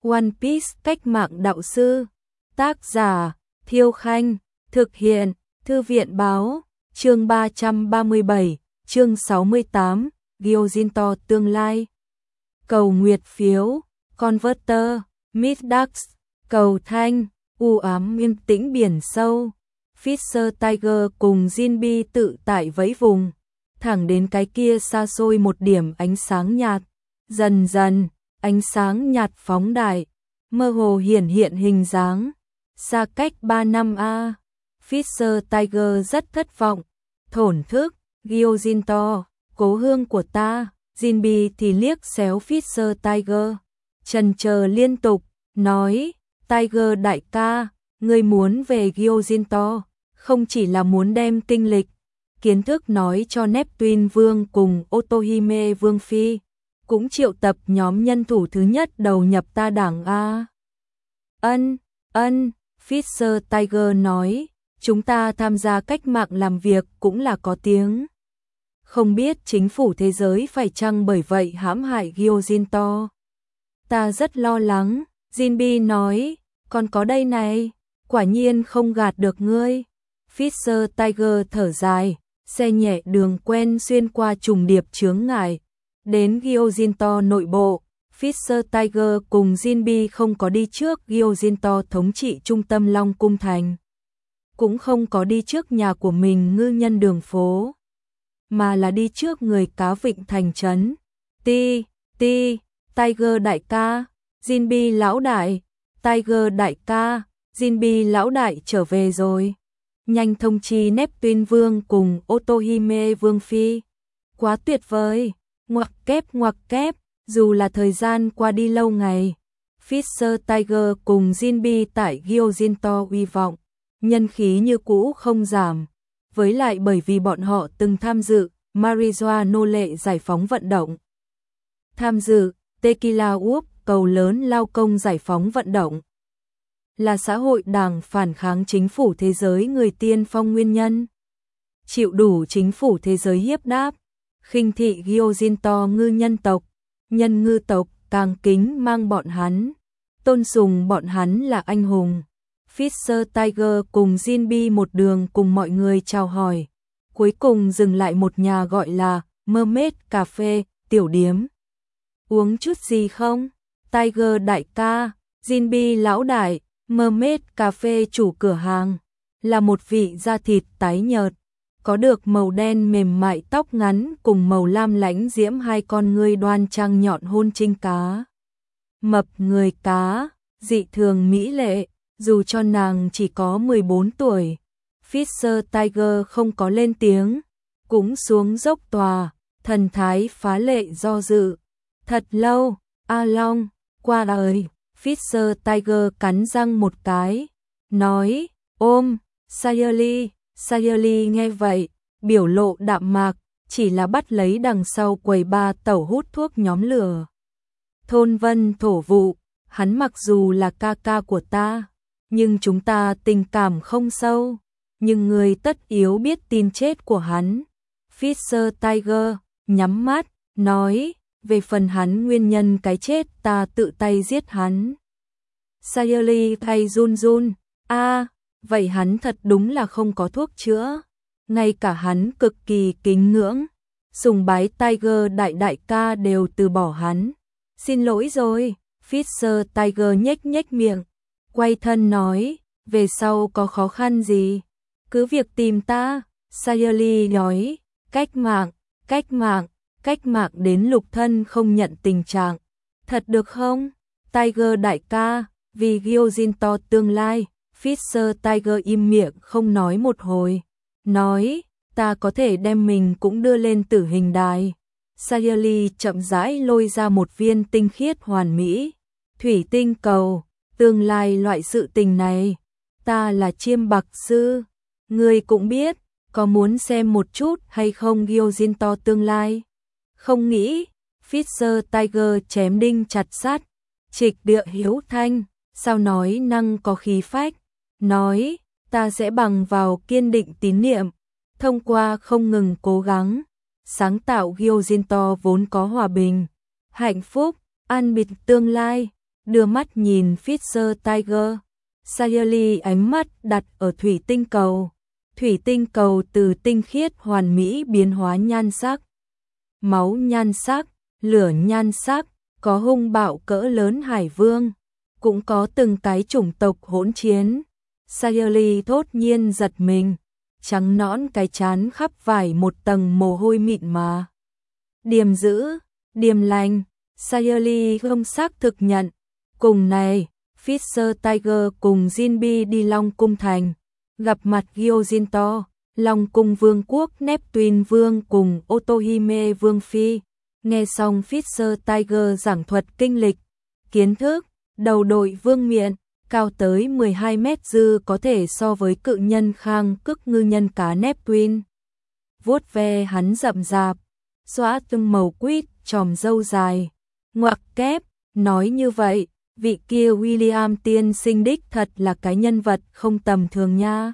One Piece cách mạng đạo sư. Tác giả Thiêu Khanh. Thực hiện Thư viện Báo. Chương 337, chương 68, Gyojin tương lai. Cầu nguyệt phiếu, Converter, Middax, cầu thanh, u ám yên tĩnh biển sâu. Fisher Tiger cùng Jinbe tự tại vẫy vùng, thẳng đến cái kia xa xôi một điểm ánh sáng nhạt. Dần dần, ánh sáng nhạt phóng đại, mơ hồ hiển hiện hình dáng. Xa cách 3 năm a. Fisher Tiger rất thất vọng, thổn thức, Gyojin, cố hương của ta. Jinbe thì liếc xéo Fisher Tiger, chần chờ liên tục, nói, Tiger đại ca, ngươi muốn về Gyojin, không chỉ là muốn đem kinh lịch, kiến thức nói cho Neptune Vương cùng Otohime Vương Phi, cũng triệu tập nhóm nhân thủ thứ nhất đầu nhập ta đảng a. Ân, Fisher Tiger nói, chúng ta tham gia cách mạng làm việc cũng là có tiếng. Không biết chính phủ thế giới phải chăng bởi vậy hãm hại Gyojin. Ta rất lo lắng, Jinbe nói, còn có đây này, quả nhiên không gạt được ngươi. Fisher Tiger thở dài, xe nhẹ đường quen xuyên qua trùng điệp chướng ngại. Đến Gyojin nội bộ, Fisher Tiger cùng Jinbe không có đi trước Gyojin thống trị trung tâm Long Cung Thành, cũng không có đi trước nhà của mình ngư nhân đường phố, mà là đi trước người cá vịnh thành trấn. Tiger đại ca, Jinbe lão đại, Tiger đại ca, Jinbe lão đại trở về rồi. Nhanh thông chi Neptune Vương cùng Otohime Vương Phi. Quá tuyệt vời, ngoặc kép, dù là thời gian qua đi lâu ngày. Fisher Tiger cùng Jinbe tại Gyojin uy vọng, nhân khí như cũ không giảm. Với lại bởi vì bọn họ từng tham dự marijuana nô lệ giải phóng vận động, tham dự Tequila Wharf cầu lớn lao công giải phóng vận động, là xã hội đảng phản kháng chính phủ thế giới người tiên phong nguyên nhân, chịu đủ chính phủ thế giới hiếp đáp, khinh thị Gyojin ngư nhân tộc, nhân ngư tộc càng kính mang bọn hắn, tôn sùng bọn hắn là anh hùng. Fisher Tiger cùng Jinbe một đường cùng mọi người chào hỏi, cuối cùng dừng lại một nhà gọi là Mermaid Cà phê, tiểu điếm. Uống chút gì không? Tiger đại ca, Jinbe lão đại, Mermaid Cà phê chủ cửa hàng, là một vị da thịt tái nhợt, có được màu đen mềm mại tóc ngắn cùng màu lam lãnh diễm hai con ngươi đoan trang nhọn hôn trinh cá. Mập người cá, dị thường mỹ lệ. Dù cho nàng chỉ có 14 tuổi, Fisher Tiger không có lên tiếng, cũng xuống dốc tòa, thần thái phá lệ do dự. Thật lâu, A Long, qua đời. Fisher Tiger cắn răng một cái, nói, ôm, Sayuri nghe vậy, biểu lộ đạm mạc, chỉ là bắt lấy đằng sau quầy ba tẩu hút thuốc nhóm lửa. Thôn Vân thổ vụ, hắn mặc dù là ca ca của ta, nhưng chúng ta tình cảm không sâu, nhưng người tất yếu biết tin chết của hắn. Fisher Tiger nhắm mắt, nói, về phần hắn nguyên nhân cái chết ta tự tay giết hắn. Sayuri thay run, vậy hắn thật đúng là không có thuốc chữa. Ngay cả hắn cực kỳ kính ngưỡng, sùng bái Tiger đại ca đều từ bỏ hắn. Xin lỗi rồi, Fisher Tiger nhếch miệng, quay thân nói, về sau có khó khăn gì, cứ việc tìm ta. Sayuri nói, cách mạng đến lục thân không nhận tình trạng, thật được không? Tiger đại ca, vì Gyojin tương lai. Fisher Tiger im miệng không nói một hồi, nói, ta có thể đem mình cũng đưa lên tử hình đài. Sayuri chậm rãi lôi ra một viên tinh khiết hoàn mỹ, thủy tinh cầu. Tương lai loại sự tình này, ta là chiêm bạc sư, ngươi cũng biết, có muốn xem một chút hay không Gyojin tương lai? Không nghĩ, Fisher Tiger chém đinh chặt sắt, trịch địa hiếu thanh, sao nói năng có khí phách, nói, ta sẽ bằng vào kiên định tín niệm, thông qua không ngừng cố gắng, sáng tạo Gyojin vốn có hòa bình, hạnh phúc, an bình tương lai. đưa mắt nhìn Fisher Tiger. Sayali ánh mắt đặt ở thủy tinh cầu. Thủy tinh cầu từ tinh khiết hoàn mỹ biến hóa nhan sắc. Máu nhan sắc, lửa nhan sắc, có hung bạo cỡ lớn hải vương, cũng có từng cái chủng tộc hỗn chiến. Sayali thốt nhiên giật mình, trắng nõn cái trán khắp vải một tầng mồ hôi mịn mà. Điềm dữ, điềm lành, Sayali không xác thực nhận. Cùng này, Fisher Tiger cùng Jinbi đi Long Cung Thành, gặp mặt Gyojinto, Long Cung Vương quốc Neptune Vương cùng Otohime Vương Phi. Nghe xong Fisher Tiger giảng thuật kinh lịch, kiến thức, đầu đội vương miện, cao tới 12 mét dư có thể so với cự nhân khang cức ngư nhân cá Neptune. Vuốt ve hắn rậm rạp, xóa từng màu quýt, tròm râu dài, ngoặc kép, nói như vậy, vị kia William tiên sinh đích thật là cái nhân vật không tầm thường nha.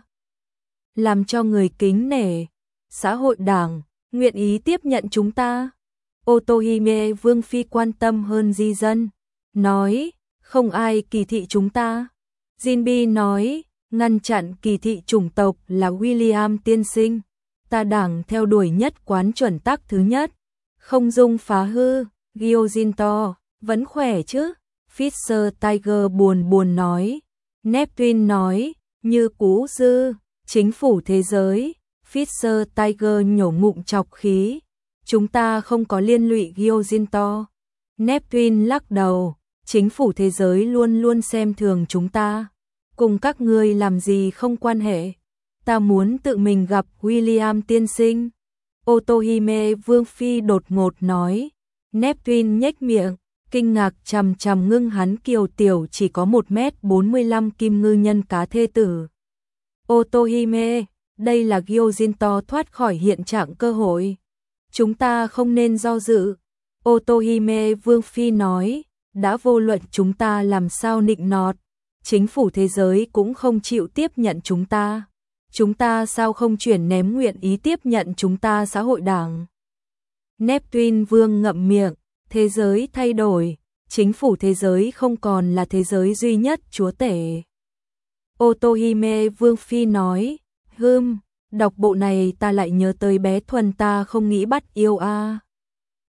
Làm cho người kính nể, xã hội đảng, nguyện ý tiếp nhận chúng ta. Otohime Vương Phi quan tâm hơn di dân, nói, không ai kỳ thị chúng ta. Jinbi nói, ngăn chặn kỳ thị chủng tộc là William tiên sinh. Ta đảng theo đuổi nhất quán chuẩn tắc thứ nhất, không dung phá hư. Gyojinto, vẫn khỏe chứ? Fisher Tiger buồn nói. Neptune nói, như cú dư, chính phủ thế giới. Fisher Tiger nhổ ngụm chọc khí. Chúng ta không có liên lụy Gyojinto. Neptune lắc đầu, chính phủ thế giới luôn luôn xem thường chúng ta. Cùng các ngươi làm gì không quan hệ. Ta muốn tự mình gặp William tiên sinh. Otohime Vương Phi đột ngột nói. Neptune nhếch miệng, kinh ngạc chằm chằm ngưng hắn kiều tiểu chỉ có 1m45 kim ngư nhân cá thê tử. Otohime, đây là Gyojinto thoát khỏi hiện trạng cơ hội. Chúng ta không nên do dự. Otohime Vương Phi nói, đã vô luận chúng ta làm sao nịnh nọt, chính phủ thế giới cũng không chịu tiếp nhận chúng ta. Chúng ta sao không chuyển ném nguyện ý tiếp nhận chúng ta xã hội đảng. Neptune Vương ngậm miệng, thế giới thay đổi, chính phủ thế giới không còn là thế giới duy nhất chúa tể. Otohime Vương Phi nói, đọc bộ này ta lại nhớ tới bé Thuần ta không nghĩ bắt yêu a.